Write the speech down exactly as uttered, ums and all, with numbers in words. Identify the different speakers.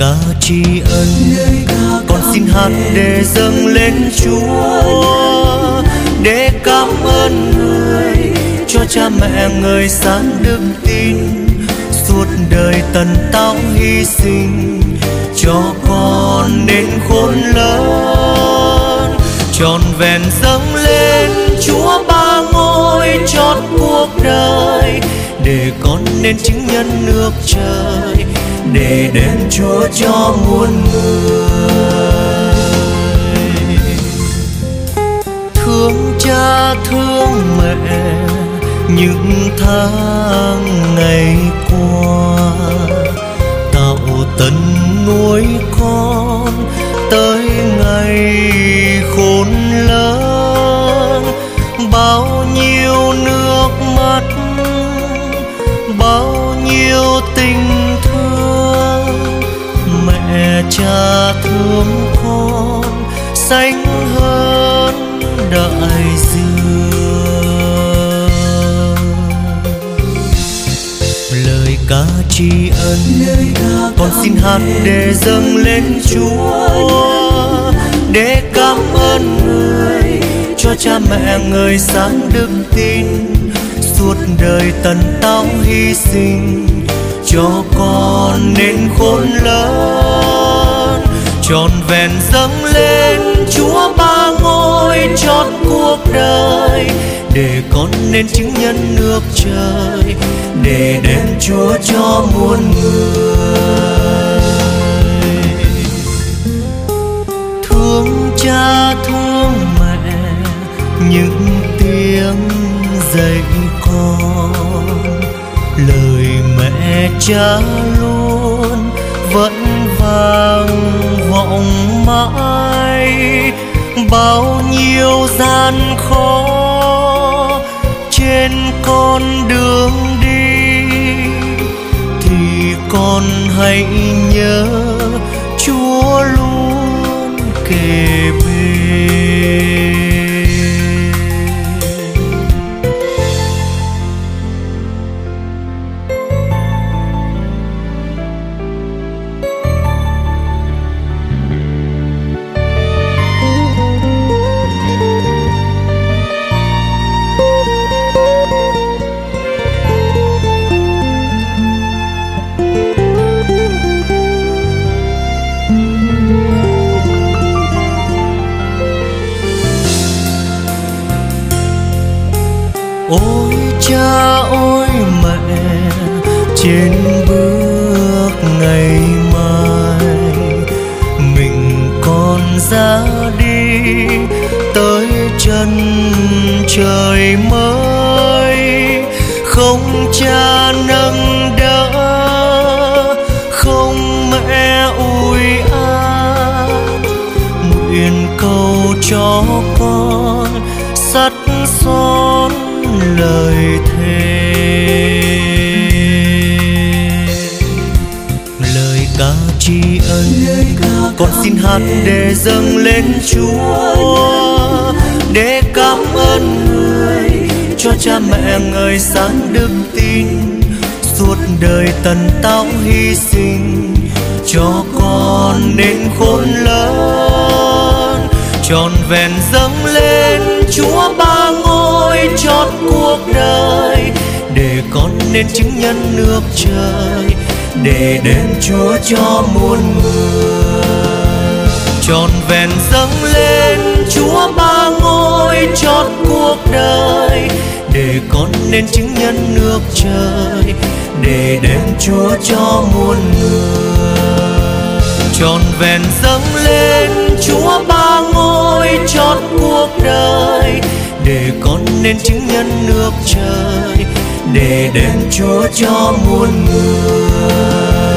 Speaker 1: ca tri ân con xin hát để dâng lên Chúa, để cảm ơn người cho cha mẹ người sáng đức tin, suốt đời tần tảo hy sinh cho con nên khôn lớn. Trọn vẹn dâng lên Chúa ba ngôi chót cuộc đời, để con nên chứng nhân nước trời, để đến Chúa cho muôn người. Thương cha thương mẹ những tháng ngày qua, tạo tấn nuôi con tới ngày khôn lớn. Bao nhiêu nước mắt, bao nhiêu tình thương, mẹ cha thương con sánh hơn đại dương. Lời ca tri ân con xin hát để dâng lên Chúa, để cảm ơn người cho cha mẹ người sáng đức tin, suốt đời tần tảo hy sinh cho con nên khôn lớn. Trọn vẹn dâng lên Chúa ba ngôi chót cuộc đời, để con nên chứng nhân nước trời, để đến Chúa cho muôn người. Thương cha thương mẹ những tiếng dạy con, lời mẹ cha luôn vẫn vang vọng mãi. Bao nhiêu gian khó trên con đường đi, thì con hãy nhớ Chúa luôn kề bên. Ôi cha ôi mẹ, trên bước ngày mai mình còn ra đi tới chân trời mới. Không cha nâng đỡ, không mẹ ủi an, nguyện cầu cho con sắt son lời thề. Lời ca tri ân con xin hát để dâng lên Chúa, để cảm ơn người cho cha mẹ người sáng đức tin, suốt đời tần tảo hy sinh cho con nên khôn lớn. Trọn vẹn dâng lên Chúa ba ngôi chót cuộc đời, để con nên chứng nhân nước trời, để đến Chúa cho muôn người. Trọn vẹn dâng lên Chúa ba ngôi chót cuộc đời, để con nên chứng nhân nước trời, để đến Chúa cho muôn người. Trọn vẹn dâng lên Chúa ba ngôi chót cuộc đời, để con nên chứng nhân nước trời, để đến Chúa cho muôn người.